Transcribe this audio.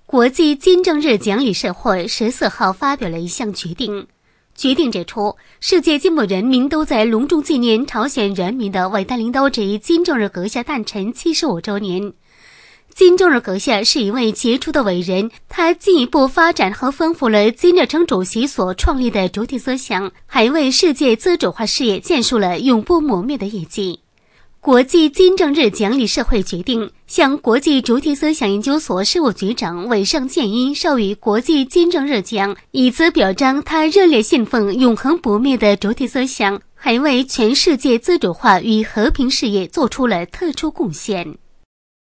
国际金正日奖理事会14号发表了一项决定。决定指出，世界金某人民都在隆重纪念朝鲜人民的伟大领导者金正日阁下诞辰75周年。金正日阁下是一位杰出的伟人，他进一步发展和丰富了金日成主席所创立的主体思想，还为世界自主化事业建树了永不磨灭的业绩。国际金正日奖理事会决定向国际主体思想研究所事务局长尾上健一授予国际金正日奖，以此表彰他热烈信奉永恒不灭的主体思想，还为全世界自主化与和平事业做出了特殊贡献。